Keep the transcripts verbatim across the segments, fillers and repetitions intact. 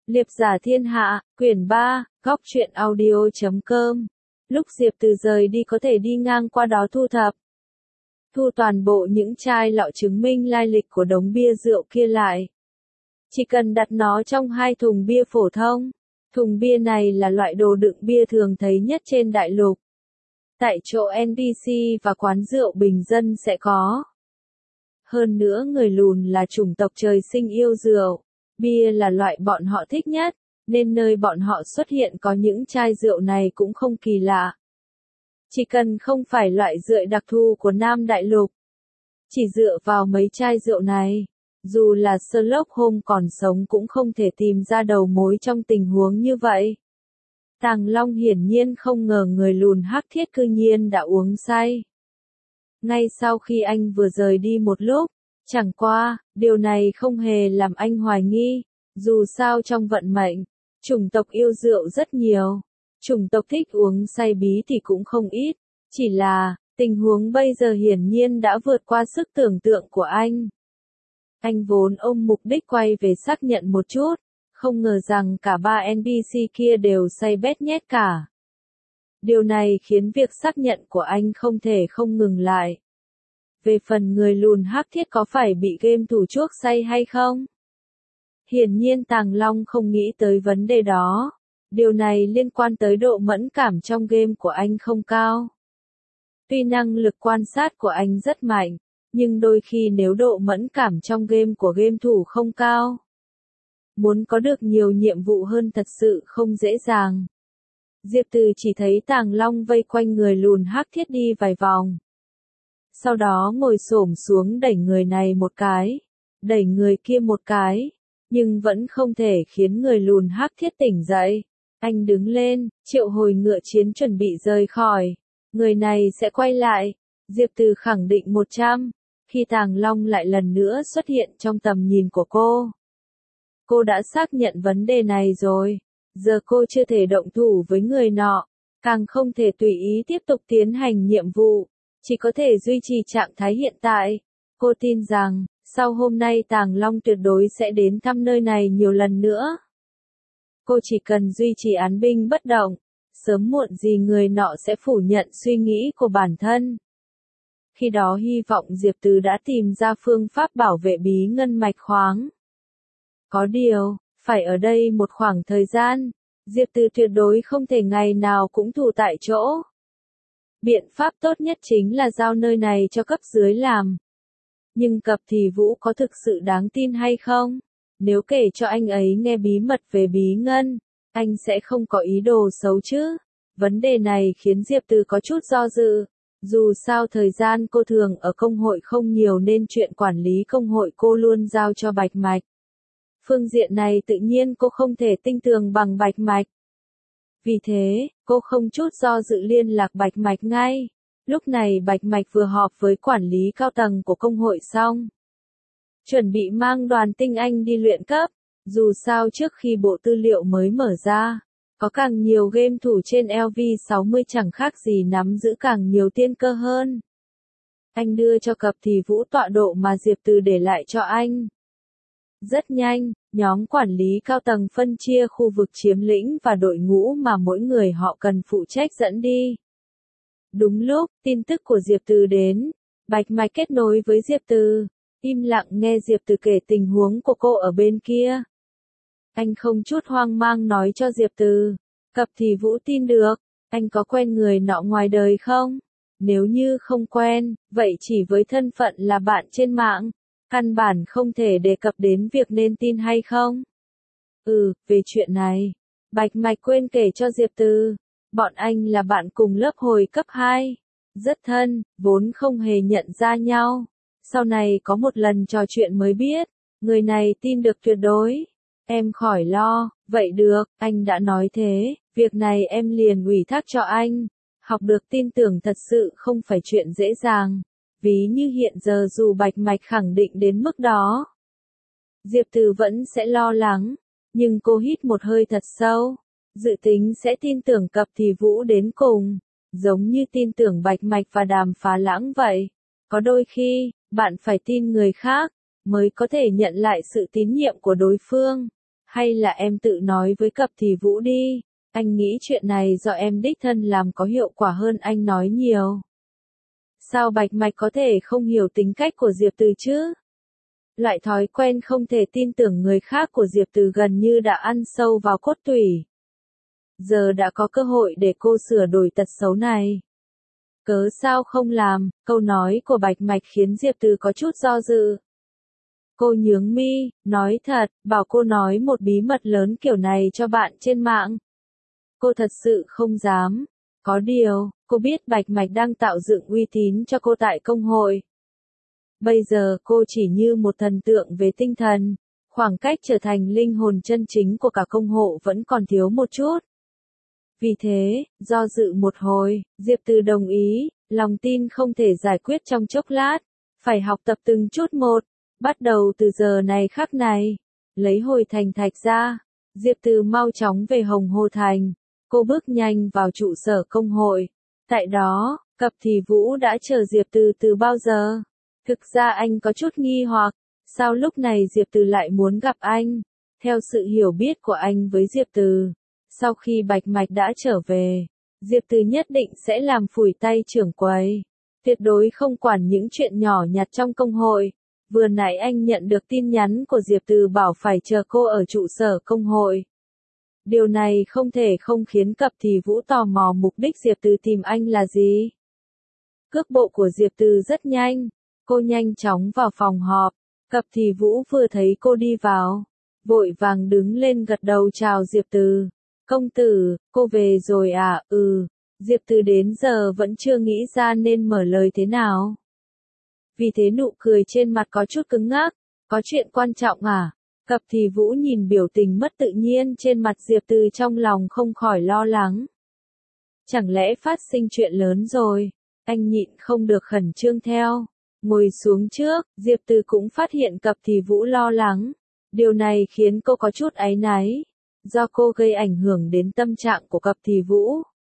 Liệp giả thiên hạ, quyển ba, góc truyện audio chấm com. Lúc Diệp Từ rời đi có thể đi ngang qua đó thu thập. Thu toàn bộ những chai lọ chứng minh lai lịch của đống bia rượu kia lại. Chỉ cần đặt nó trong hai thùng bia phổ thông. Thùng bia này là loại đồ đựng bia thường thấy nhất trên đại lục. Tại chỗ en pê xê và quán rượu bình dân sẽ có. Hơn nữa người lùn là chủng tộc trời sinh yêu rượu. Bia là loại bọn họ thích nhất, nên nơi bọn họ xuất hiện có những chai rượu này cũng không kỳ lạ. Chỉ cần không phải loại rượu đặc thù của Nam Đại Lục. Chỉ dựa vào mấy chai rượu này, dù là Sherlock Holmes còn sống cũng không thể tìm ra đầu mối trong tình huống như vậy. Tàng Long hiển nhiên không ngờ người lùn hắc thiết cư nhiên đã uống say. Ngay sau khi anh vừa rời đi một lúc, chẳng qua, điều này không hề làm anh hoài nghi, dù sao trong vận mệnh, chủng tộc yêu rượu rất nhiều, chủng tộc thích uống say bí thì cũng không ít, chỉ là, tình huống bây giờ hiển nhiên đã vượt qua sức tưởng tượng của anh. Anh vốn ôm mục đích quay về xác nhận một chút, không ngờ rằng cả ba en pê xê kia đều say bét nhét cả. Điều này khiến việc xác nhận của anh không thể không ngừng lại. Về phần người lùn hắc thiết có phải bị game thủ chuốc say hay không? Hiển nhiên Tàng Long không nghĩ tới vấn đề đó. Điều này liên quan tới độ mẫn cảm trong game của anh không cao. Tuy năng lực quan sát của anh rất mạnh, nhưng đôi khi nếu độ mẫn cảm trong game của game thủ không cao, muốn có được nhiều nhiệm vụ hơn thật sự không dễ dàng. Diệp Từ chỉ thấy Tàng Long vây quanh người lùn hắc thiết đi vài vòng. Sau đó ngồi xổm xuống đẩy người này một cái, đẩy người kia một cái, nhưng vẫn không thể khiến người lùn hắc thiết tỉnh dậy. Anh đứng lên, triệu hồi ngựa chiến chuẩn bị rời khỏi. Người này sẽ quay lại. Diệp Từ khẳng định một trăm, khi Tàng Long lại lần nữa xuất hiện trong tầm nhìn của cô. Cô đã xác nhận vấn đề này rồi. Giờ cô chưa thể động thủ với người nọ, càng không thể tùy ý tiếp tục tiến hành nhiệm vụ. Chỉ có thể duy trì trạng thái hiện tại. Cô tin rằng, sau hôm nay Tàng Long tuyệt đối sẽ đến thăm nơi này nhiều lần nữa. Cô chỉ cần duy trì án binh bất động, sớm muộn gì người nọ sẽ phủ nhận suy nghĩ của bản thân. Khi đó hy vọng Diệp Từ đã tìm ra phương pháp bảo vệ bí ngân mạch khoáng. Có điều, phải ở đây một khoảng thời gian, Diệp Từ tuyệt đối không thể ngày nào cũng thủ tại chỗ. Biện pháp tốt nhất chính là giao nơi này cho cấp dưới làm. Nhưng Cập Thì Vũ có thực sự đáng tin hay không? Nếu kể cho anh ấy nghe bí mật về bí ngân, anh sẽ không có ý đồ xấu chứ? Vấn đề này khiến Diệp Từ có chút do dự. Dù sao thời gian cô thường ở công hội không nhiều nên chuyện quản lý công hội cô luôn giao cho Bạch Mạch. Phương diện này tự nhiên cô không thể tinh tường bằng Bạch Mạch. Vì thế, cô không chút do dự liên lạc Bạch Mạch ngay. Lúc này Bạch Mạch vừa họp với quản lý cao tầng của công hội xong. Chuẩn bị mang đoàn tinh anh đi luyện cấp. Dù sao trước khi bộ tư liệu mới mở ra, có càng nhiều game thủ trên L V sáu mươi chẳng khác gì nắm giữ càng nhiều tiên cơ hơn. Anh đưa cho Cập Thì Vũ tọa độ mà Diệp Từ để lại cho anh. Rất nhanh, nhóm quản lý cao tầng phân chia khu vực chiếm lĩnh và đội ngũ mà mỗi người họ cần phụ trách dẫn đi. Đúng lúc, tin tức của Diệp Từ đến, Bạch Mạch kết nối với Diệp Từ, im lặng nghe Diệp Từ kể tình huống của cô ở bên kia. Anh không chút hoang mang nói cho Diệp Từ, Cập Thì Vũ tin được, anh có quen người nọ ngoài đời không? Nếu như không quen, vậy chỉ với thân phận là bạn trên mạng. Căn bản không thể đề cập đến việc nên tin hay không. Ừ, về chuyện này, Bạch Mạch quên kể cho Diệp Từ. Bọn anh là bạn cùng lớp hồi cấp hai. Rất thân, vốn không hề nhận ra nhau. Sau này có một lần trò chuyện mới biết, người này tin được tuyệt đối. Em khỏi lo, vậy được, anh đã nói thế, việc này em liền ủy thác cho anh. Học được tin tưởng thật sự không phải chuyện dễ dàng. Ví như hiện giờ dù Bạch Mạch khẳng định đến mức đó, Diệp Từ vẫn sẽ lo lắng, nhưng cô hít một hơi thật sâu, dự tính sẽ tin tưởng Cập Thì Vũ đến cùng, giống như tin tưởng Bạch Mạch và Đàm Phá Lãng vậy. Có đôi khi, bạn phải tin người khác, mới có thể nhận lại sự tín nhiệm của đối phương. Hay là em tự nói với Cập Thì Vũ đi, anh nghĩ chuyện này do em đích thân làm có hiệu quả hơn anh nói nhiều. Sao Bạch Mạch có thể không hiểu tính cách của Diệp Từ chứ? Loại thói quen không thể tin tưởng người khác của Diệp Từ gần như đã ăn sâu vào cốt tủy. Giờ đã có cơ hội để cô sửa đổi tật xấu này. Cớ sao không làm? Câu nói của Bạch Mạch khiến Diệp Từ có chút do dự. Cô nhướng mi, nói thật, bảo cô nói một bí mật lớn kiểu này cho bạn trên mạng. Cô thật sự không dám. Có điều, cô biết Bạch Mạch đang tạo dựng uy tín cho cô tại công hội. Bây giờ cô chỉ như một thần tượng về tinh thần, khoảng cách trở thành linh hồn chân chính của cả công hộ vẫn còn thiếu một chút. Vì thế, do dự một hồi, Diệp Từ đồng ý, lòng tin không thể giải quyết trong chốc lát, phải học tập từng chút một, bắt đầu từ giờ này khắc này. Lấy hồi thành thạch ra, Diệp Từ mau chóng về Hồng Hồ Thành, cô bước nhanh vào trụ sở công hội. Tại đó, Cập Thì Vũ đã chờ Diệp Từ từ bao giờ. Thực ra anh có chút nghi hoặc, sao lúc này Diệp Từ lại muốn gặp anh? Theo sự hiểu biết của anh với Diệp Từ, sau khi Bạch Mạch đã trở về, Diệp Từ nhất định sẽ làm phủi tay trưởng quầy, tuyệt đối không quản những chuyện nhỏ nhặt trong công hội. Vừa nãy anh nhận được tin nhắn của Diệp Từ bảo phải chờ cô ở trụ sở công hội. Điều này không thể không khiến Cập Thì Vũ tò mò mục đích Diệp Từ tìm anh là gì. Cước bộ của Diệp Từ rất nhanh, cô nhanh chóng vào phòng họp. Cập Thì Vũ vừa thấy cô đi vào, vội vàng đứng lên gật đầu chào Diệp Từ. Công tử, cô về rồi à? Ừ. Diệp Từ đến giờ vẫn chưa nghĩ ra nên mở lời thế nào. Vì thế nụ cười trên mặt có chút cứng ngắc. Có chuyện quan trọng à? Cập Thì Vũ nhìn biểu tình mất tự nhiên trên mặt Diệp Từ trong lòng không khỏi lo lắng. Chẳng lẽ phát sinh chuyện lớn rồi? Anh nhịn không được khẩn trương theo. Ngồi xuống trước, Diệp Từ cũng phát hiện Cập Thì Vũ lo lắng. Điều này khiến cô có chút áy náy, do cô gây ảnh hưởng đến tâm trạng của Cập Thì Vũ.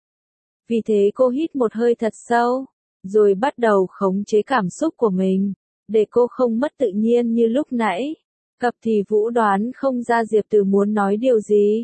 Vì thế cô hít một hơi thật sâu, rồi bắt đầu khống chế cảm xúc của mình, để cô không mất tự nhiên như lúc nãy. Cập Thì Vũ đoán không ra Diệp Từ muốn nói điều gì,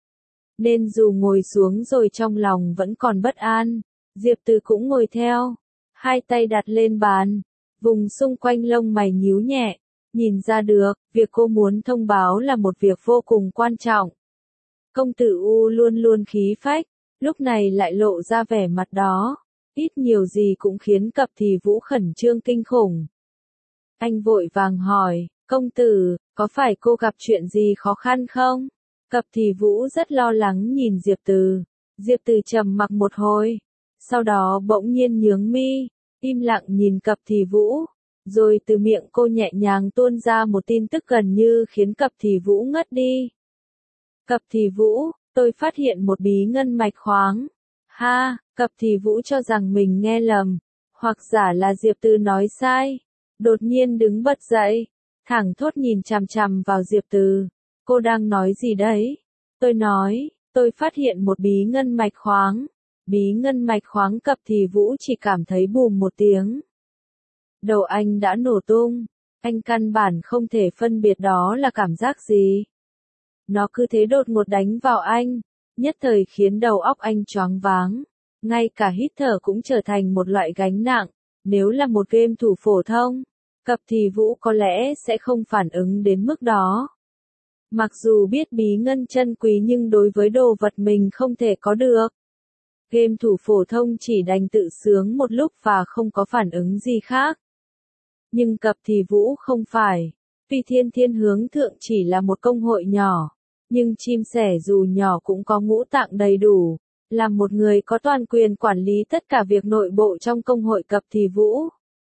nên dù ngồi xuống rồi trong lòng vẫn còn bất an, Diệp Từ cũng ngồi theo, hai tay đặt lên bàn, vùng xung quanh lông mày nhíu nhẹ, nhìn ra được, việc cô muốn thông báo là một việc vô cùng quan trọng. Công tử U luôn luôn khí phách, lúc này lại lộ ra vẻ mặt đó, ít nhiều gì cũng khiến Cập Thì Vũ khẩn trương kinh khủng. Anh vội vàng hỏi, công tử, có phải cô gặp chuyện gì khó khăn không? Cập Thì Vũ rất lo lắng nhìn Diệp Từ. Diệp Từ trầm mặc một hồi, sau đó bỗng nhiên nhướng mi, im lặng nhìn Cập Thì Vũ, rồi từ miệng cô nhẹ nhàng tuôn ra một tin tức gần như khiến Cập Thì Vũ ngất đi. Cập Thì Vũ, tôi phát hiện một bí ngân mạch khoáng. Ha, Cập Thì Vũ cho rằng mình nghe lầm, hoặc giả là Diệp Từ nói sai. Đột nhiên đứng bật dậy, thẳng thốt nhìn chằm chằm vào Diệp Từ. Cô đang nói gì đấy? Tôi nói, tôi phát hiện một bí ngân mạch khoáng. Bí ngân mạch khoáng. Cập Thì Vũ chỉ cảm thấy bùm một tiếng. Đầu anh đã nổ tung, anh căn bản không thể phân biệt đó là cảm giác gì. Nó cứ thế đột ngột đánh vào anh, nhất thời khiến đầu óc anh choáng váng. Ngay cả hít thở cũng trở thành một loại gánh nặng. Nếu là một game thủ phổ thông, Cập Thì Vũ có lẽ sẽ không phản ứng đến mức đó. Mặc dù biết bí ngân chân quý nhưng đối với đồ vật mình không thể có được, game thủ phổ thông chỉ đành tự sướng một lúc và không có phản ứng gì khác. Nhưng Cập Thì Vũ không phải. Tuy Thiên Thiên Hướng Thượng chỉ là một công hội nhỏ, nhưng chim sẻ dù nhỏ cũng có ngũ tạng đầy đủ, là một người có toàn quyền quản lý tất cả việc nội bộ trong công hội Cập Thì Vũ.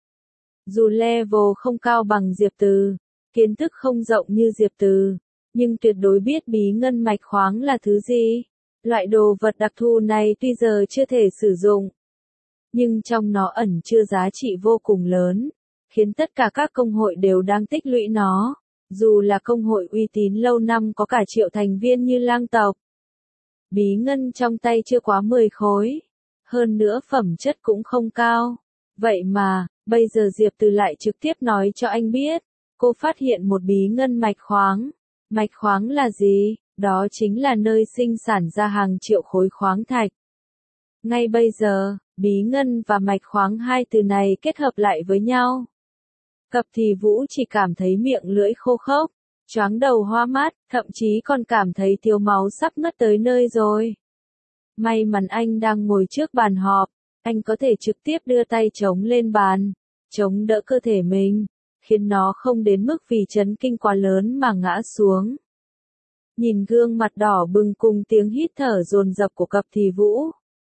Dù level không cao bằng Diệp Từ, kiến thức không rộng như Diệp Từ, nhưng tuyệt đối biết bí ngân mạch khoáng là thứ gì. Loại đồ vật đặc thù này tuy giờ chưa thể sử dụng, nhưng trong nó ẩn chứa giá trị vô cùng lớn, khiến tất cả các công hội đều đang tích lũy nó. Dù là công hội uy tín lâu năm có cả triệu thành viên như lang tộc, bí ngân trong tay chưa quá mười khối. Hơn nữa phẩm chất cũng không cao. Vậy mà, bây giờ Diệp Từ lại trực tiếp nói cho anh biết, cô phát hiện một bí ngân mạch khoáng. Mạch khoáng là gì? Đó chính là nơi sinh sản ra hàng triệu khối khoáng thạch. Ngay bây giờ, bí ngân và mạch khoáng hai từ này kết hợp lại với nhau. Cập Thì Vũ chỉ cảm thấy miệng lưỡi khô khốc, choáng đầu hoa mắt, thậm chí còn cảm thấy thiếu máu sắp ngất tới nơi rồi. May mắn anh đang ngồi trước bàn họp, anh có thể trực tiếp đưa tay chống lên bàn, chống đỡ cơ thể mình, khiến nó không đến mức vì chấn kinh quá lớn mà ngã xuống. Nhìn gương mặt đỏ bừng cùng tiếng hít thở dồn dập của Cập Thì Vũ,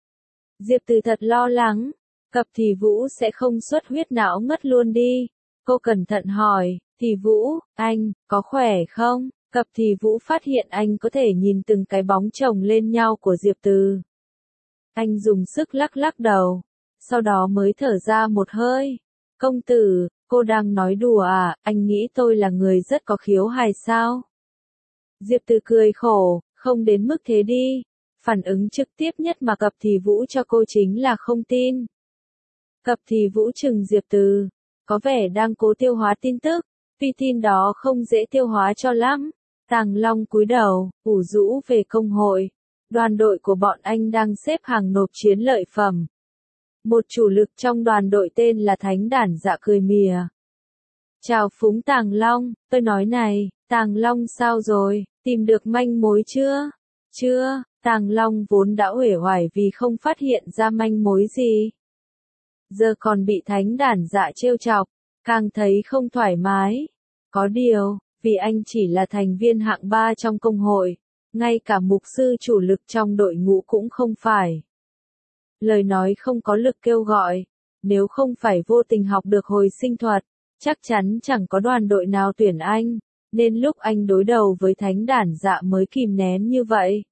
Diệp Từ thật lo lắng, Cập Thì Vũ sẽ không xuất huyết não ngất luôn đi. Cô cẩn thận hỏi, Thì Vũ, anh, có khỏe không? Cập Thì Vũ phát hiện anh có thể nhìn từng cái bóng chồng lên nhau của Diệp Từ. Anh dùng sức lắc lắc đầu, sau đó mới thở ra một hơi. Công tử, cô đang nói đùa à, anh nghĩ tôi là người rất có khiếu hài sao? Diệp Từ cười khổ, không đến mức thế đi. Phản ứng trực tiếp nhất mà Cập Thì Vũ cho cô chính là không tin. Cập Thì Vũ chừng Diệp Từ, có vẻ đang cố tiêu hóa tin tức, vì tin đó không dễ tiêu hóa cho lắm. Tàng Long cúi đầu, ủ rũ về công hội. Đoàn đội của bọn anh đang xếp hàng nộp chiến lợi phẩm. Một chủ lực trong đoàn đội tên là Thánh Đản Dạ cười mỉa. Chào phúng Tàng Long, tôi nói này, Tàng Long sao rồi, tìm được manh mối chưa? Chưa, Tàng Long vốn đã uể oải vì không phát hiện ra manh mối gì. Giờ còn bị Thánh Đản Dạ trêu chọc, càng thấy không thoải mái. Có điều, vì anh chỉ là thành viên hạng ba trong công hội, ngay cả mục sư chủ lực trong đội ngũ cũng không phải. Lời nói không có lực kêu gọi, nếu không phải vô tình học được hồi sinh thuật, chắc chắn chẳng có đoàn đội nào tuyển anh, nên lúc anh đối đầu với Thánh Đản Dạ mới kìm nén như vậy.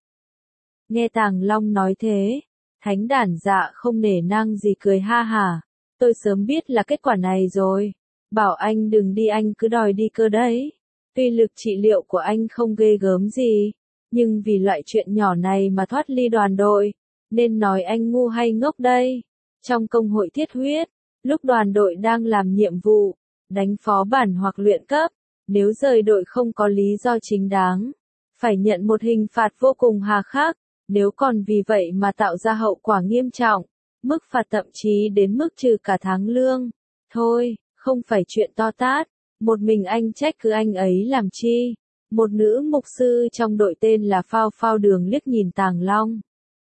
Nghe Tàng Long nói thế, Thánh Đản Dạ không nể nang gì cười ha hả, tôi sớm biết là kết quả này rồi, bảo anh đừng đi anh cứ đòi đi cơ đấy. Tuy lực trị liệu của anh không ghê gớm gì, nhưng vì loại chuyện nhỏ này mà thoát ly đoàn đội, nên nói anh ngu hay ngốc đây. Trong công hội thiết huyết, lúc đoàn đội đang làm nhiệm vụ, đánh phó bản hoặc luyện cấp, nếu rời đội không có lý do chính đáng, phải nhận một hình phạt vô cùng hà khắc, nếu còn vì vậy mà tạo ra hậu quả nghiêm trọng, mức phạt thậm chí đến mức trừ cả tháng lương. Thôi, không phải chuyện to tát, một mình anh trách cứ anh ấy làm chi. Một nữ mục sư trong đội tên là Phao Phao Đường liếc nhìn Tàng Long.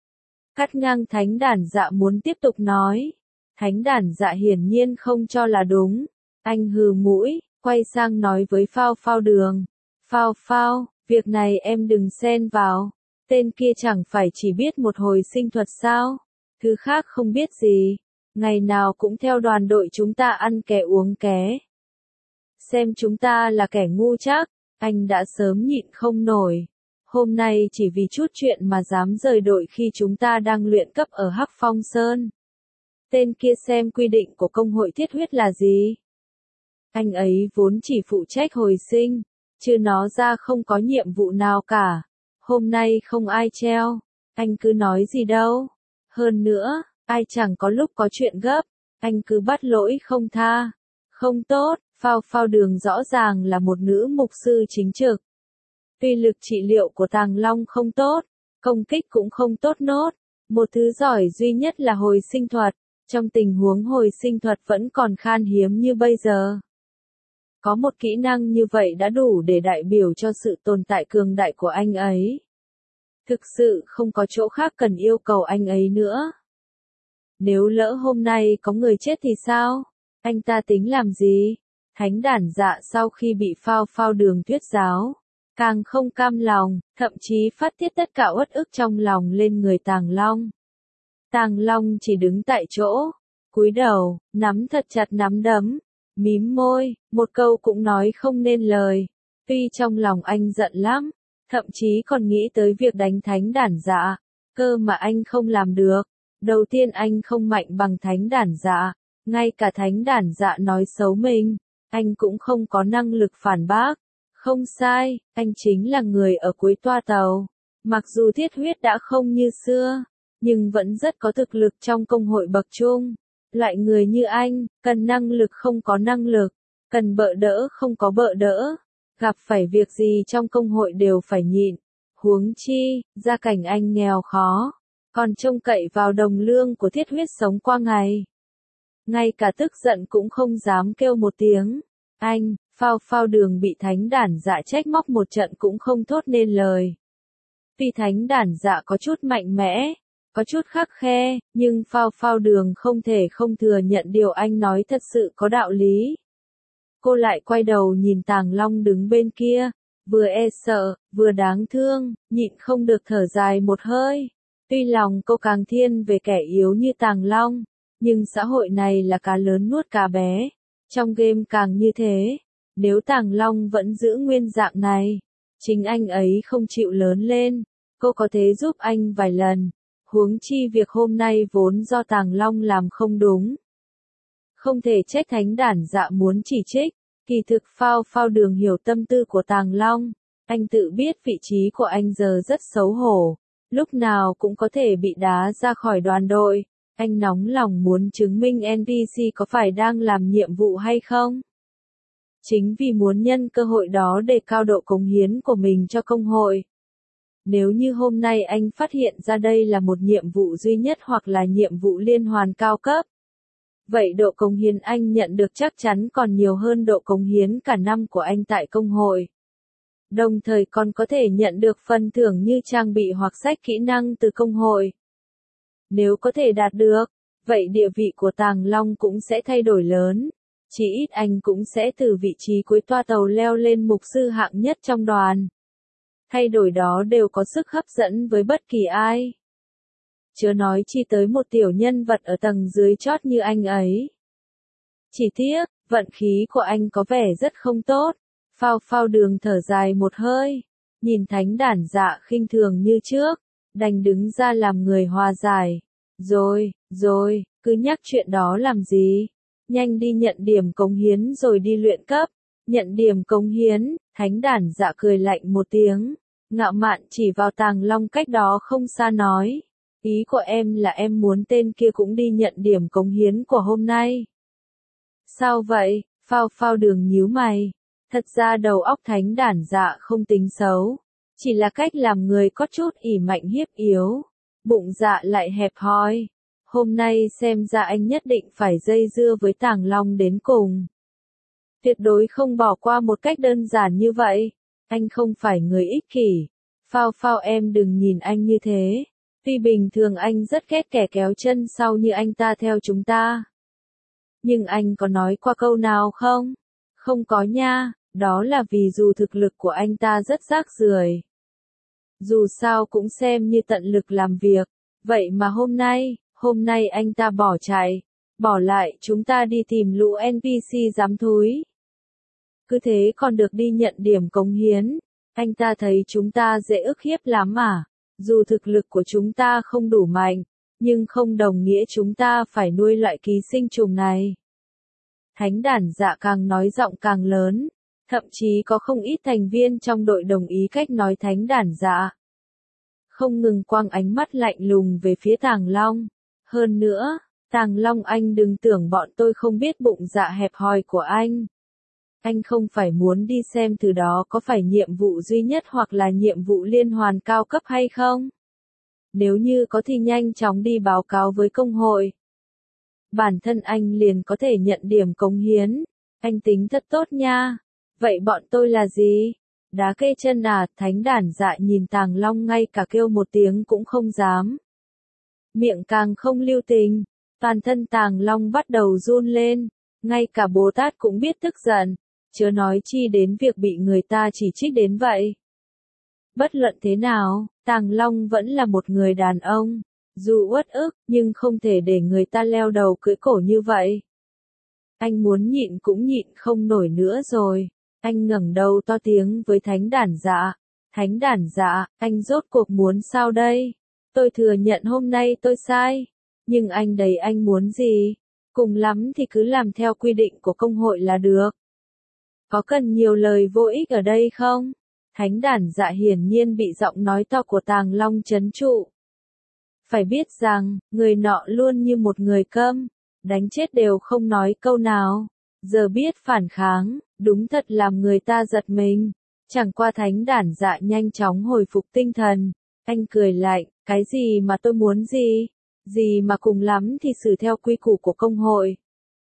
Cắt ngang Thánh Đản Dạ muốn tiếp tục nói. Thánh Đản Dạ hiển nhiên không cho là đúng. Anh hừ mũi, quay sang nói với Phao Phao Đường. Phao Phao, việc này em đừng xen vào. Tên kia chẳng phải chỉ biết một hồi sinh thuật sao? Thứ khác không biết gì. Ngày nào cũng theo đoàn đội chúng ta ăn ké uống ké. Xem chúng ta là kẻ ngu chắc. Anh đã sớm nhịn không nổi. Hôm nay chỉ vì chút chuyện mà dám rời đội khi chúng ta đang luyện cấp ở Hắc Phong Sơn. Tên kia xem quy định của công hội thiết huyết là gì? Anh ấy vốn chỉ phụ trách hồi sinh, chứ nó ra không có nhiệm vụ nào cả. Hôm nay không ai treo, anh cứ nói gì đâu. Hơn nữa, ai chẳng có lúc có chuyện gấp, anh cứ bắt lỗi không tha. Không tốt. Phao Phao Đường rõ ràng là một nữ mục sư chính trực. Tuy lực trị liệu của Tàng Long không tốt, công kích cũng không tốt nốt, một thứ giỏi duy nhất là hồi sinh thuật, trong tình huống hồi sinh thuật vẫn còn khan hiếm như bây giờ. Có một kỹ năng như vậy đã đủ để đại biểu cho sự tồn tại cường đại của anh ấy. Thực sự không có chỗ khác cần yêu cầu anh ấy nữa. Nếu lỡ hôm nay có người chết thì sao? Anh ta tính làm gì? Thánh Đản Dạ sau khi bị Phao Phao Đường thuyết giáo, càng không cam lòng, thậm chí phát tiết tất cả uất ức trong lòng lên người Tàng Long. Tàng Long chỉ đứng tại chỗ, cúi đầu, nắm thật chặt nắm đấm, mím môi, một câu cũng nói không nên lời. Tuy trong lòng anh giận lắm, thậm chí còn nghĩ tới việc đánh Thánh Đản Dạ, cơ mà anh không làm được. Đầu tiên anh không mạnh bằng Thánh Đản Dạ, ngay cả Thánh Đản Dạ nói xấu mình, anh cũng không có năng lực phản bác. Không sai, anh chính là người ở cuối toa tàu. Mặc dù thiết huyết đã không như xưa, nhưng vẫn rất có thực lực trong công hội bậc trung. Loại người như anh, cần năng lực không có năng lực, cần bợ đỡ không có bợ đỡ. Gặp phải việc gì trong công hội đều phải nhịn. Huống chi, gia cảnh anh nghèo khó, còn trông cậy vào đồng lương của thiết huyết sống qua ngày. Ngay cả tức giận cũng không dám kêu một tiếng. Anh, Phao Phao Đường bị thánh đản dạ trách móc một trận cũng không thốt nên lời. Tuy thánh đản dạ có chút mạnh mẽ, có chút khắt khe, nhưng Phao Phao Đường không thể không thừa nhận điều anh nói thật sự có đạo lý. Cô lại quay đầu nhìn Tàng Long đứng bên kia, vừa e sợ, vừa đáng thương, nhịn không được thở dài một hơi. Tuy lòng cô càng thiên về kẻ yếu như Tàng Long, nhưng xã hội này là cá lớn nuốt cá bé. Trong game càng như thế, nếu Tàng Long vẫn giữ nguyên dạng này, chính anh ấy không chịu lớn lên, cô có thể giúp anh vài lần. Huống chi việc hôm nay vốn do Tàng Long làm không đúng. Không thể trách thánh đản dạ muốn chỉ trích, kỳ thực Phao Phao Đường hiểu tâm tư của Tàng Long, anh tự biết vị trí của anh giờ rất xấu hổ, lúc nào cũng có thể bị đá ra khỏi đoàn đội, anh nóng lòng muốn chứng minh en pê xê có phải đang làm nhiệm vụ hay không. Chính vì muốn nhân cơ hội đó để cao độ cống hiến của mình cho công hội. Nếu như hôm nay anh phát hiện ra đây là một nhiệm vụ duy nhất hoặc là nhiệm vụ liên hoàn cao cấp, vậy độ cống hiến anh nhận được chắc chắn còn nhiều hơn độ cống hiến cả năm của anh tại công hội. Đồng thời còn có thể nhận được phần thưởng như trang bị hoặc sách kỹ năng từ công hội. Nếu có thể đạt được, vậy địa vị của Tàng Long cũng sẽ thay đổi lớn. Chỉ ít anh cũng sẽ từ vị trí cuối toa tàu leo lên mục sư hạng nhất trong đoàn. Thay đổi đó đều có sức hấp dẫn với bất kỳ ai. Chớ nói chi tới một tiểu nhân vật ở tầng dưới chót như anh ấy. Chỉ tiếc, vận khí của anh có vẻ rất không tốt. Phao Phao Đường thở dài một hơi, nhìn thánh đản dạ khinh thường như trước, đành đứng ra làm người hòa giải. Rồi, rồi, cứ nhắc chuyện đó làm gì? Nhanh đi nhận điểm cống hiến rồi đi luyện cấp. Nhận điểm cống hiến, thánh đản dạ cười lạnh một tiếng, ngạo mạn chỉ vào Tàng Long cách đó không xa nói. Ý của em là em muốn tên kia cũng đi nhận điểm cống hiến của hôm nay. Sao vậy? Phao Phao Đường nhíu mày. Thật ra đầu óc thánh đản dạ không tính xấu, chỉ là cách làm người có chút ỉ mạnh hiếp yếu, bụng dạ lại hẹp hòi. Hôm nay xem ra anh nhất định phải dây dưa với Tàng Long đến cùng. Tuyệt đối không bỏ qua một cách đơn giản như vậy. Anh không phải người ích kỷ. Phao Phao em đừng nhìn anh như thế. Tuy bình thường anh rất ghét kẻ kéo chân sau như anh ta theo chúng ta. Nhưng anh có nói qua câu nào không? Không có nha, đó là vì dù thực lực của anh ta rất rác rưởi. Dù sao cũng xem như tận lực làm việc. Vậy mà hôm nay, hôm nay anh ta bỏ chạy. Bỏ lại chúng ta đi tìm lũ en pê xê dám thúi. Cứ thế còn được đi nhận điểm cống hiến. Anh ta thấy chúng ta dễ ức hiếp lắm mà. Dù thực lực của chúng ta không đủ mạnh, nhưng không đồng nghĩa chúng ta phải nuôi loại ký sinh trùng này. Thánh đản dạ càng nói giọng càng lớn, thậm chí có không ít thành viên trong đội đồng ý cách nói thánh đản dạ. Không ngừng quăng ánh mắt lạnh lùng về phía Tàng Long. Hơn nữa, Tàng Long anh đừng tưởng bọn tôi không biết bụng dạ hẹp hòi của anh. Anh không phải muốn đi xem từ đó có phải nhiệm vụ duy nhất hoặc là nhiệm vụ liên hoàn cao cấp hay không? Nếu như có thì nhanh chóng đi báo cáo với công hội. Bản thân anh liền có thể nhận điểm cống hiến. Anh tính thật tốt nha. Vậy bọn tôi là gì? Đá kê chân à? Thánh đản dạ nhìn Tàng Long ngay cả kêu một tiếng cũng không dám. Miệng càng không lưu tình. Toàn thân Tàng Long bắt đầu run lên. Ngay cả Bồ Tát cũng biết tức giận. Chớ nói chi đến việc bị người ta chỉ trích đến vậy. Bất luận thế nào, Tàng Long vẫn là một người đàn ông. Dù uất ức, nhưng không thể để người ta leo đầu cưỡi cổ như vậy. Anh muốn nhịn cũng nhịn không nổi nữa rồi. Anh ngẩng đầu to tiếng với thánh đản dạ. Thánh đản dạ, anh rốt cuộc muốn sao đây? Tôi thừa nhận hôm nay tôi sai. Nhưng anh đấy anh muốn gì? Cùng lắm thì cứ làm theo quy định của công hội là được. Có cần nhiều lời vô ích ở đây không? Thánh đản dạ hiển nhiên bị giọng nói to của Tàng Long trấn trụ. Phải biết rằng, người nọ luôn như một người câm, đánh chết đều không nói câu nào. Giờ biết phản kháng, Đúng thật làm người ta giật mình. Chẳng qua Thánh Đản Dạ nhanh chóng hồi phục tinh thần. Anh cười lạnh, cái gì mà tôi muốn gì? Gì mà cùng lắm thì xử theo quy củ của công hội.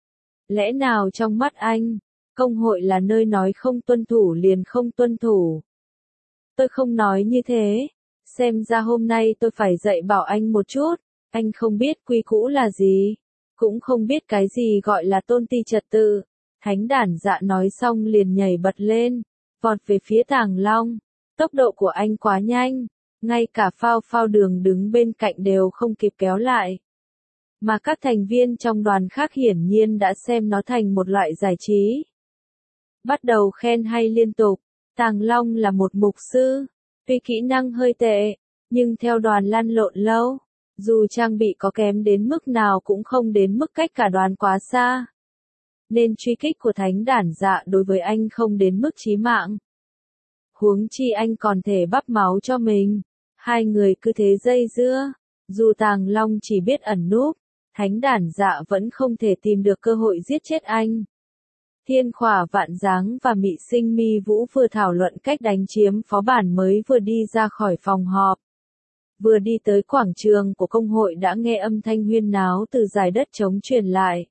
Lẽ nào trong mắt anh, công hội là nơi nói không tuân thủ liền không tuân thủ? Tôi không nói như thế. Xem ra hôm nay tôi phải dạy bảo anh một chút. Anh không biết quy củ là gì. Cũng không biết cái gì gọi là tôn ti trật tự. Thánh Đản Dạ nói xong liền nhảy bật lên. Vọt về phía Tàng Long. Tốc độ của anh quá nhanh. Ngay cả Phao Phao Đường đứng bên cạnh đều không kịp kéo lại. Mà các thành viên trong đoàn khác hiển nhiên đã xem nó thành một loại giải trí. Bắt đầu khen hay liên tục. Tàng Long là một mục sư. Tuy kỹ năng hơi tệ, nhưng theo đoàn lăn lộn lâu, dù trang bị có kém đến mức nào cũng không đến mức cách cả đoàn quá xa. Nên truy kích của Thánh Đản Dạ đối với anh không đến mức chí mạng. Huống chi anh còn thể bắp máu cho mình. Hai người cứ thế dây dưa. Dù Tàng Long chỉ biết ẩn núp, Thánh Đản Dạ vẫn không thể tìm được cơ hội giết chết anh. Thiên Khỏa Vạn Giáng và Mị Sinh Mi Vũ vừa thảo luận cách đánh chiếm phó bản mới vừa đi ra khỏi phòng họp. Vừa đi tới quảng trường của công hội đã nghe âm thanh huyên náo từ dải đất trống truyền lại.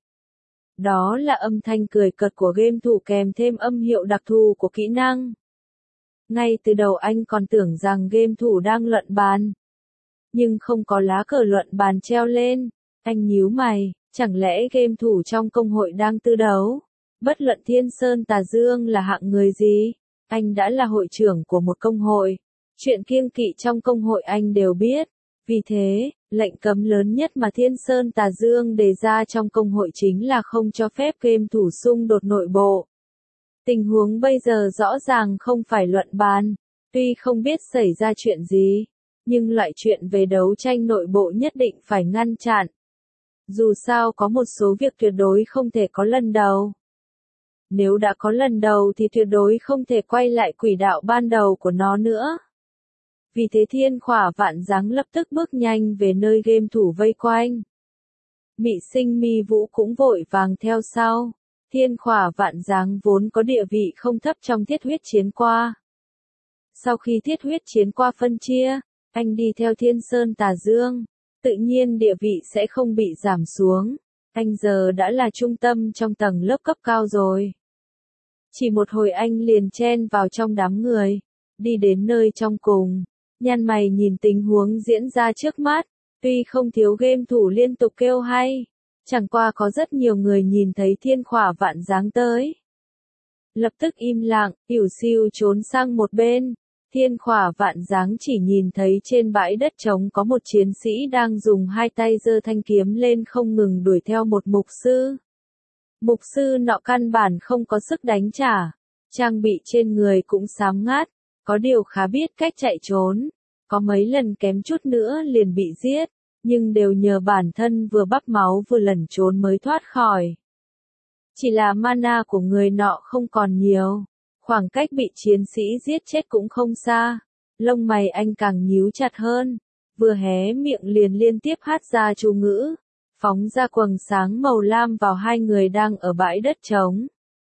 Đó là âm thanh cười cợt của game thủ kèm thêm âm hiệu đặc thù của kỹ năng. Ngay từ đầu anh còn tưởng rằng game thủ đang luận bàn. Nhưng không có lá cờ luận bàn treo lên. Anh nhíu mày, chẳng lẽ game thủ trong công hội đang tư đấu? Bất luận Thiên Sơn Tà Dương là hạng người gì, anh đã là hội trưởng của một công hội. Chuyện kiêng kỵ trong công hội anh đều biết. Vì thế, lệnh cấm lớn nhất mà Thiên Sơn Tà Dương đề ra trong công hội chính là không cho phép game thủ xung đột nội bộ. Tình huống bây giờ rõ ràng không phải luận bàn. Tuy không biết xảy ra chuyện gì, nhưng loại chuyện về đấu tranh nội bộ nhất định phải ngăn chặn. Dù sao có một số việc tuyệt đối không thể có lần đầu. Nếu đã có lần đầu thì tuyệt đối không thể quay lại quỹ đạo ban đầu của nó nữa. Vì thế Thiên Khỏa Vạn Giáng lập tức bước nhanh về nơi game thủ vây quanh. Mị Sinh Mi Vũ cũng vội vàng theo sau. Thiên Khỏa Vạn Giáng vốn có địa vị không thấp trong thiết huyết chiến qua. Sau khi thiết huyết chiến qua phân chia, anh đi theo Thiên Sơn Tà Dương. Tự nhiên địa vị sẽ không bị giảm xuống. Anh giờ đã là trung tâm trong tầng lớp cấp cao rồi. Chỉ một hồi anh liền chen vào trong đám người. Đi đến nơi trong cùng. Nhăn mày nhìn tình huống diễn ra trước mắt. Tuy không thiếu game thủ liên tục kêu hay. Chẳng qua có rất nhiều người nhìn thấy Thiên Khỏa Vạn Giáng tới. Lập tức im lặng, ỉu xìu trốn sang một bên. Thiên Khỏa Vạn Giáng chỉ nhìn thấy trên bãi đất trống có một chiến sĩ đang dùng hai tay giơ thanh kiếm lên không ngừng đuổi theo một mục sư. Mục sư nọ căn bản không có sức đánh trả. Trang bị trên người cũng xám ngát. Có điều khá biết cách chạy trốn. Có mấy lần kém chút nữa liền bị giết. Nhưng đều nhờ bản thân vừa bắp máu vừa lẩn trốn mới thoát khỏi. Chỉ là mana của người nọ không còn nhiều. Khoảng cách bị chiến sĩ giết chết cũng không xa. Lông mày anh càng nhíu chặt hơn. Vừa hé miệng liền liên tiếp hát ra chú ngữ. Phóng ra quầng sáng màu lam vào hai người đang ở bãi đất trống.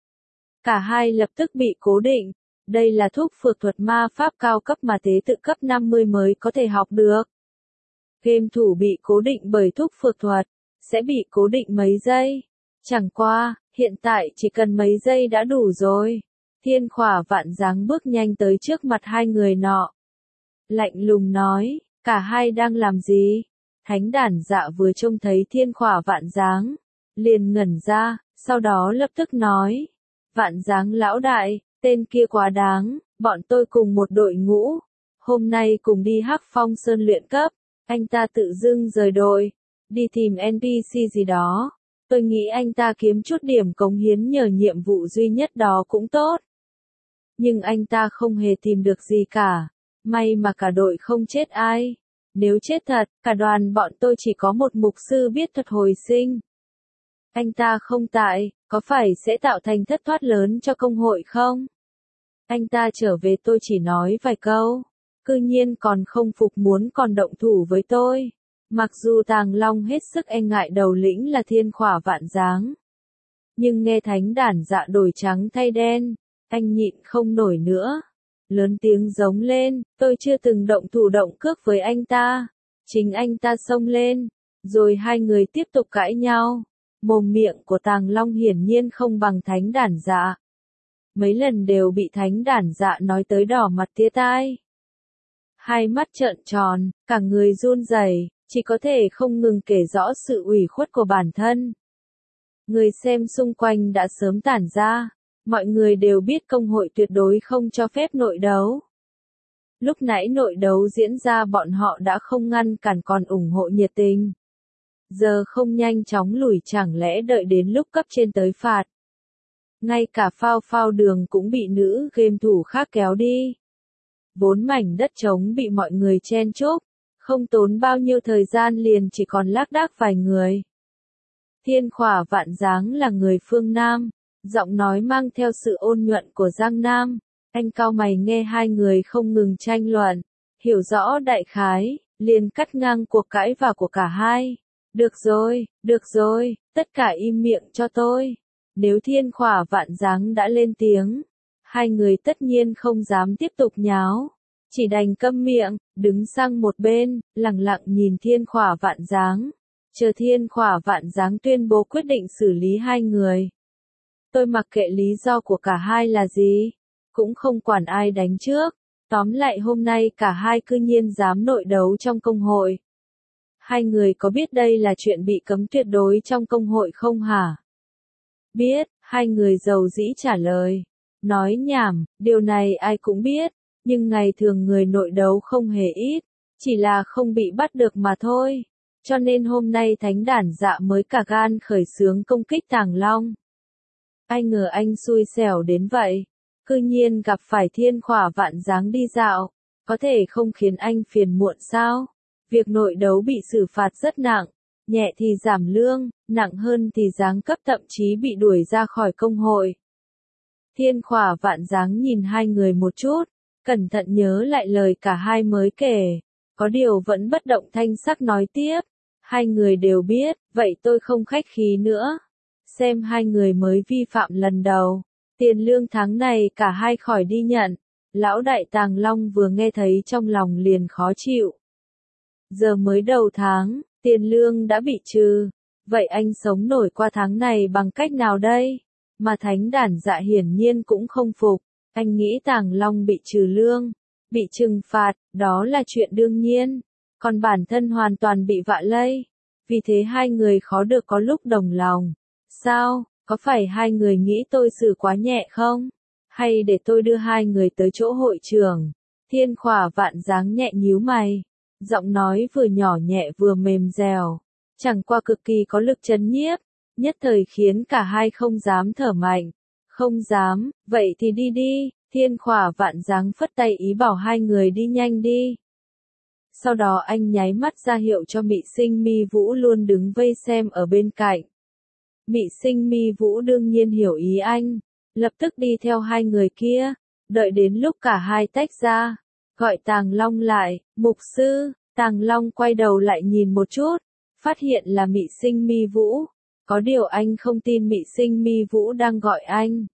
Cả hai lập tức bị cố định. Đây là thuốc phược thuật ma pháp cao cấp mà tế tự cấp năm mươi mới có thể học được. Game thủ bị cố định bởi thuốc phược thuật, sẽ bị cố định mấy giây. Chẳng qua, hiện tại chỉ cần mấy giây đã đủ rồi. Thiên Khỏa Vạn Giáng bước nhanh tới trước mặt hai người nọ. Lạnh lùng nói, cả hai đang làm gì? Thánh Đản Dạ vừa trông thấy Thiên Khỏa Vạn Giáng, liền ngẩn ra, sau đó lập tức nói. Vạn Giáng lão đại, tên kia quá đáng, bọn tôi cùng một đội ngũ. Hôm nay cùng đi Hắc Phong Sơn luyện cấp. Anh ta tự dưng rời đội, đi tìm en pê xê gì đó. Tôi nghĩ anh ta kiếm chút điểm cống hiến nhờ nhiệm vụ duy nhất đó cũng tốt. Nhưng anh ta không hề tìm được gì cả. May mà cả đội không chết ai. Nếu chết thật, cả đoàn bọn tôi chỉ có một mục sư biết thuật hồi sinh. Anh ta không tại, có phải sẽ tạo thành thất thoát lớn cho công hội không? Anh ta trở về tôi chỉ nói vài câu. Cư nhiên còn không phục muốn còn động thủ với tôi. Mặc dù Tàng Long hết sức e ngại đầu lĩnh là Thiên Khỏa Vạn Giáng. Nhưng nghe Thánh Đản Dạ đổi trắng thay đen, anh nhịn không nổi nữa. Lớn tiếng giống lên, tôi chưa từng động thủ động cước với anh ta. Chính anh ta xông lên, rồi hai người tiếp tục cãi nhau. Mồm miệng của Tàng Long hiển nhiên không bằng Thánh Đản Dạ. Mấy lần đều bị Thánh Đản Dạ nói tới đỏ mặt tía tai. Hai mắt trợn tròn, cả người run rẩy, chỉ có thể không ngừng kể rõ sự ủy khuất của bản thân. Người xem xung quanh đã sớm tản ra, mọi người đều biết công hội tuyệt đối không cho phép nội đấu. Lúc nãy nội đấu diễn ra bọn họ đã không ngăn cản còn ủng hộ nhiệt tình. Giờ không nhanh chóng lùi chẳng lẽ đợi đến lúc cấp trên tới phạt. Ngay cả phao phao đường cũng bị nữ game thủ khác kéo đi. Vốn mảnh đất trống bị mọi người chen chúc, không tốn bao nhiêu thời gian liền chỉ còn lác đác vài người. Thiên Khỏa Vạn Dáng là người phương Nam, giọng nói mang theo sự ôn nhuận của Giang Nam. Anh cau mày nghe hai người không ngừng tranh luận, hiểu rõ đại khái, liền cắt ngang cuộc cãi vã của cả hai. Được rồi, được rồi, tất cả im miệng cho tôi. Nếu Thiên Khỏa Vạn Dáng đã lên tiếng, hai người tất nhiên không dám tiếp tục nháo. Chỉ đành câm miệng, đứng sang một bên, lặng lặng nhìn Thiên Khỏa Vạn Dáng. Chờ Thiên Khỏa Vạn Dáng tuyên bố quyết định xử lý hai người. Tôi mặc kệ lý do của cả hai là gì, cũng không quản ai đánh trước. Tóm lại hôm nay cả hai cư nhiên dám nội đấu trong công hội. Hai người có biết đây là chuyện bị cấm tuyệt đối trong công hội không hả? Biết, hai người giàu dĩ trả lời. Nói nhảm, điều này ai cũng biết, nhưng ngày thường người nội đấu không hề ít, chỉ là không bị bắt được mà thôi. Cho nên hôm nay Thánh Đản Dạ mới cả gan khởi xướng công kích Tàng Long. Ai ngờ anh xui xẻo đến vậy, cư nhiên gặp phải Thiên Khỏa Vạn Dáng đi dạo, có thể không khiến anh phiền muộn sao? Việc nội đấu bị xử phạt rất nặng, nhẹ thì giảm lương, nặng hơn thì giáng cấp thậm chí bị đuổi ra khỏi công hội. Thiên Khỏa Vạn Dáng nhìn hai người một chút, cẩn thận nhớ lại lời cả hai mới kể, có điều vẫn bất động thanh sắc nói tiếp. Hai người đều biết, vậy tôi không khách khí nữa. Xem hai người mới vi phạm lần đầu. Tiền lương tháng này cả hai khỏi đi nhận. Lão đại Tàng Long vừa nghe thấy trong lòng liền khó chịu. Giờ mới đầu tháng, tiền lương đã bị trừ. Vậy anh sống nổi qua tháng này bằng cách nào đây? Mà Thánh Đản Dạ hiển nhiên cũng không phục. Anh nghĩ Tàng Long bị trừ lương, bị trừng phạt, đó là chuyện đương nhiên. Còn bản thân hoàn toàn bị vạ lây. Vì thế hai người khó được có lúc đồng lòng. Sao, có phải hai người nghĩ tôi xử quá nhẹ không? Hay để tôi đưa hai người tới chỗ hội trưởng? Thiên Khỏa Vạn Dáng nhẹ nhíu mày. Giọng nói vừa nhỏ nhẹ vừa mềm dẻo. Chẳng qua cực kỳ có lực chấn nhiếp. Nhất thời khiến cả hai không dám thở mạnh. Không dám, vậy thì đi đi. Thiên Khỏa Vạn Dáng phất tay ý bảo hai người đi nhanh đi. Sau đó anh nháy mắt ra hiệu cho Mị Sinh Mi Vũ luôn đứng vây xem ở bên cạnh. Mị Sinh Mi Vũ đương nhiên hiểu ý anh, lập tức đi theo hai người kia, đợi đến lúc cả hai tách ra, gọi Tàng Long lại, mục sư. Tàng Long quay đầu lại nhìn một chút, phát hiện là Mị Sinh Mi Vũ, có điều anh không tin Mị Sinh Mi Vũ đang gọi anh.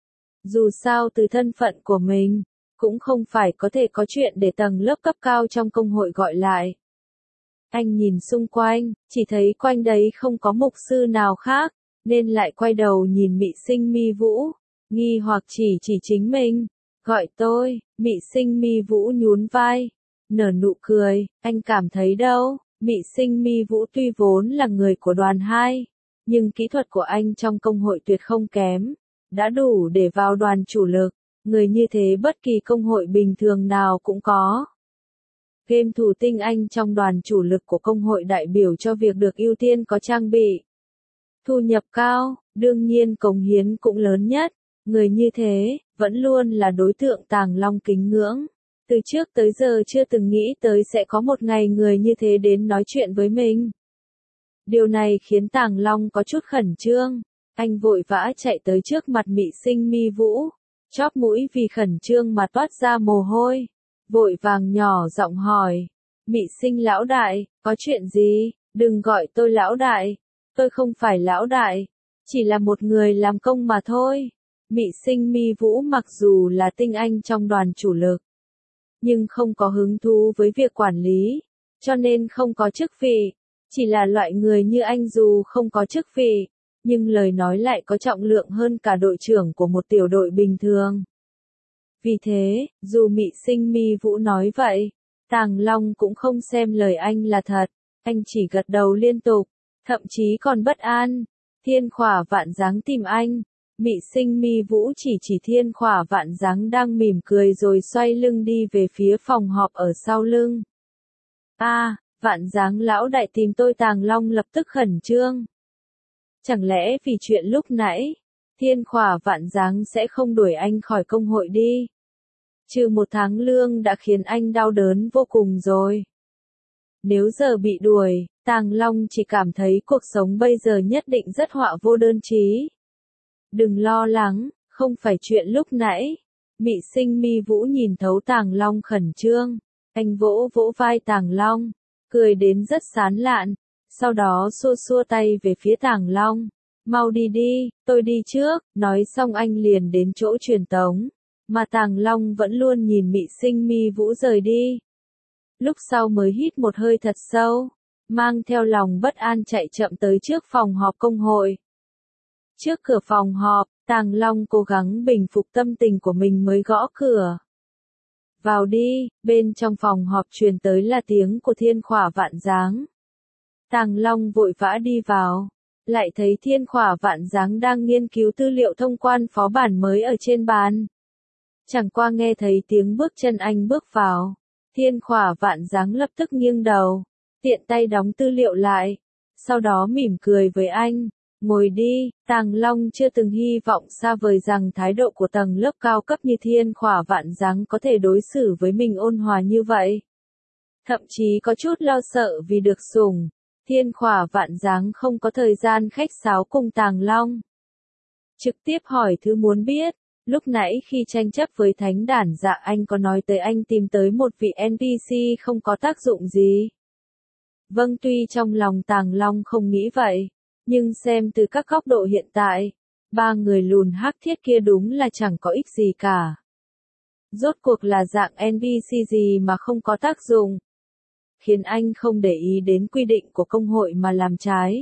Dù sao từ thân phận của mình, cũng không phải có thể có chuyện để tầng lớp cấp cao trong công hội gọi lại. Anh nhìn xung quanh, chỉ thấy quanh đấy không có mục sư nào khác, nên lại quay đầu nhìn Mị Sinh Mi Vũ, nghi hoặc chỉ chỉ chính mình. Gọi tôi, Mị Sinh Mi Vũ nhún vai, nở nụ cười, anh cảm thấy đâu? Mị Sinh Mi Vũ tuy vốn là người của đoàn hai, nhưng kỹ thuật của anh trong công hội tuyệt không kém, đã đủ để vào đoàn chủ lực. Người như thế bất kỳ công hội bình thường nào cũng có. Game thủ tinh anh trong đoàn chủ lực của công hội đại biểu cho việc được ưu tiên có trang bị. Thu nhập cao, đương nhiên cống hiến cũng lớn nhất. Người như thế, vẫn luôn là đối tượng Tàng Long kính ngưỡng. Từ trước tới giờ chưa từng nghĩ tới sẽ có một ngày người như thế đến nói chuyện với mình. Điều này khiến Tàng Long có chút khẩn trương. Anh vội vã chạy tới trước mặt Mị Sinh Mi Vũ. Chóp mũi vì khẩn trương mà toát ra mồ hôi. Vội vàng nhỏ giọng hỏi. Mị Sinh lão đại, có chuyện gì? Đừng gọi tôi lão đại. Tôi không phải lão đại. Chỉ là một người làm công mà thôi. Mị Sinh Mi Vũ mặc dù là tinh anh trong đoàn chủ lực, nhưng không có hứng thú với việc quản lý, cho nên không có chức vị. Chỉ là loại người như anh dù không có chức vị, nhưng lời nói lại có trọng lượng hơn cả đội trưởng của một tiểu đội bình thường. Vì thế, dù Mị Sinh Mi Vũ nói vậy, Tàng Long cũng không xem lời anh là thật, anh chỉ gật đầu liên tục, thậm chí còn bất an. Thiên Khỏa Vạn Dáng tìm anh. Mị Sinh Mi Vũ chỉ chỉ Thiên Khỏa Vạn Dáng đang mỉm cười rồi xoay lưng đi về phía phòng họp ở sau lưng. A, à, Vạn Dáng lão đại tìm tôi. Tàng Long lập tức khẩn trương. Chẳng lẽ vì chuyện lúc nãy, Thiên Khỏa Vạn Dáng sẽ không đuổi anh khỏi công hội đi? Trừ một tháng lương đã khiến anh đau đớn vô cùng rồi. Nếu giờ bị đuổi, Tàng Long chỉ cảm thấy cuộc sống bây giờ nhất định rất họa vô đơn chí. Đừng lo lắng, không phải chuyện lúc nãy. Mị Sinh Mi Vũ nhìn thấu Tàng Long khẩn trương. Anh vỗ vỗ vai Tàng Long, cười đến rất sán lạn. Sau đó xua xua tay về phía Tàng Long. Mau đi đi, tôi đi trước. Nói xong anh liền đến chỗ truyền tống. Mà Tàng Long vẫn luôn nhìn Mị Sinh Mi Vũ rời đi. Lúc sau mới hít một hơi thật sâu, mang theo lòng bất an chạy chậm tới trước phòng họp công hội. Trước cửa phòng họp, Tàng Long cố gắng bình phục tâm tình của mình mới gõ cửa. Vào đi. Bên trong phòng họp truyền tới là tiếng của Thiên Khỏa Vạn Dáng. Tàng Long vội vã đi vào, lại thấy Thiên Khỏa Vạn Dáng đang nghiên cứu tư liệu thông quan phó bản mới ở trên bàn. Chẳng qua nghe thấy tiếng bước chân anh bước vào, Thiên Khỏa Vạn Dáng lập tức nghiêng đầu, tiện tay đóng tư liệu lại, sau đó mỉm cười với anh. Ngồi đi. Tàng Long chưa từng hy vọng xa vời rằng thái độ của tầng lớp cao cấp như Thiên Khỏa Vạn Dáng có thể đối xử với mình ôn hòa như vậy. Thậm chí có chút lo sợ vì được sủng. Thiên Khỏa Vạn Dáng không có thời gian khách sáo cùng Tàng Long. Trực tiếp hỏi thứ muốn biết. Lúc nãy khi tranh chấp với Thánh Đản Dạ anh có nói tới anh tìm tới một vị en pê xê không có tác dụng gì. Vâng, tuy trong lòng Tàng Long không nghĩ vậy, nhưng xem từ các góc độ hiện tại, ba người lùn hắc thiết kia đúng là chẳng có ích gì cả. Rốt cuộc là dạng en pê xê gì mà không có tác dụng, khiến anh không để ý đến quy định của công hội mà làm trái.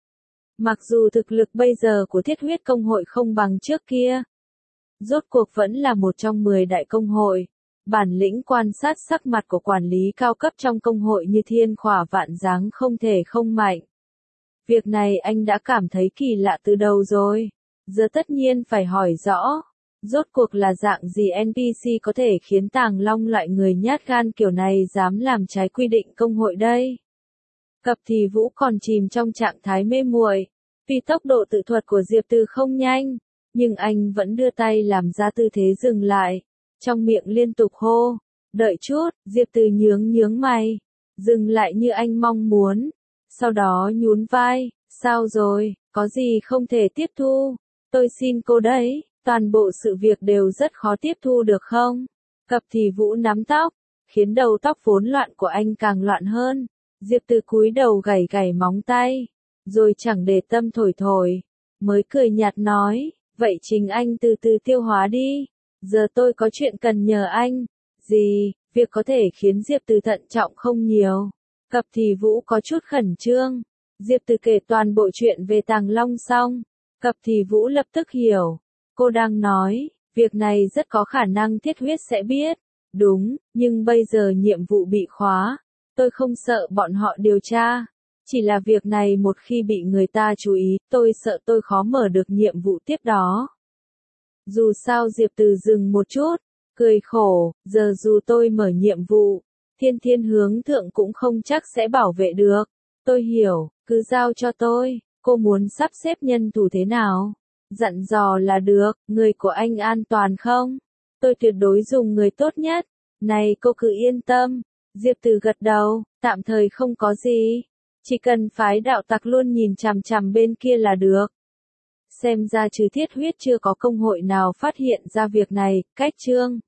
Mặc dù thực lực bây giờ của Thiết Huyết công hội không bằng trước kia, rốt cuộc vẫn là một trong mười đại công hội. Bản lĩnh quan sát sắc mặt của quản lý cao cấp trong công hội như Thiên Khỏa Vạn Dáng không thể không mạnh. Việc này anh đã cảm thấy kỳ lạ từ đầu rồi. Giờ tất nhiên phải hỏi rõ. Rốt cuộc là dạng gì en pê xê có thể khiến Tàng Long loại người nhát gan kiểu này dám làm trái quy định công hội đây? Cập Thì Vũ còn chìm trong trạng thái mê muội. Vì tốc độ tự thuật của Diệp Từ không nhanh, nhưng anh vẫn đưa tay làm ra tư thế dừng lại. Trong miệng liên tục hô. Đợi chút. Diệp Từ nhướng nhướng mày. Dừng lại như anh mong muốn. Sau đó nhún vai. Sao rồi, có gì không thể tiếp thu? Tôi xin cô đấy, toàn bộ sự việc đều rất khó tiếp thu được không? Cập Thì Vũ nắm tóc, khiến đầu tóc vốn loạn của anh càng loạn hơn. Diệp Từ cúi đầu gảy gảy móng tay, rồi chẳng để tâm thổi thổi, mới cười nhạt nói, vậy chính anh từ từ tiêu hóa đi. Giờ tôi có chuyện cần nhờ anh. Gì? Việc có thể khiến Diệp Từ thận trọng không nhiều. Cập Thì Vũ có chút khẩn trương. Diệp Từ kể toàn bộ chuyện về Tàng Long xong. Cập Thì Vũ lập tức hiểu. Cô đang nói, việc này rất có khả năng Thiết Huyết sẽ biết. Đúng, nhưng bây giờ nhiệm vụ bị khóa. Tôi không sợ bọn họ điều tra. Chỉ là việc này một khi bị người ta chú ý, tôi sợ tôi khó mở được nhiệm vụ tiếp đó. Dù sao Diệp Từ dừng một chút, cười khổ, giờ dù tôi mở nhiệm vụ, Thiên Thiên hướng thượng cũng không chắc sẽ bảo vệ được. Tôi hiểu, cứ giao cho tôi, cô muốn sắp xếp nhân thủ thế nào? Dặn dò là được, người của anh an toàn không? Tôi tuyệt đối dùng người tốt nhất. Này cô cứ yên tâm. Diệp Từ gật đầu, tạm thời không có gì. Chỉ cần phái đạo tặc luôn nhìn chằm chằm bên kia là được. Xem ra trừ Thiết Huyết chưa có công hội nào phát hiện ra việc này. Cách chương